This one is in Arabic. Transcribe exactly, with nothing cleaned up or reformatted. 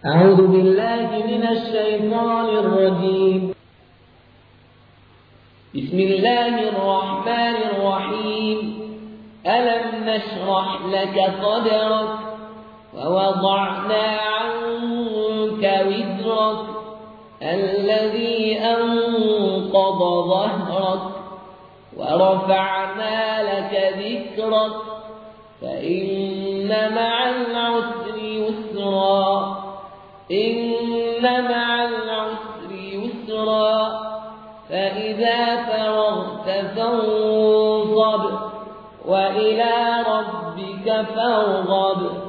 أعوذ بالله من الشيطان الرجيم. بسم الله الرحمن الرحيم. ألم نشرح لك صدرك ووضعنا عنك وزرك الذي أنقض ظهرك ورفعنا لك ذكرك فإن مع العسر يسرا إن مع العسر يسرا فإذا فرغت فانصب وإلى ربك فارغب.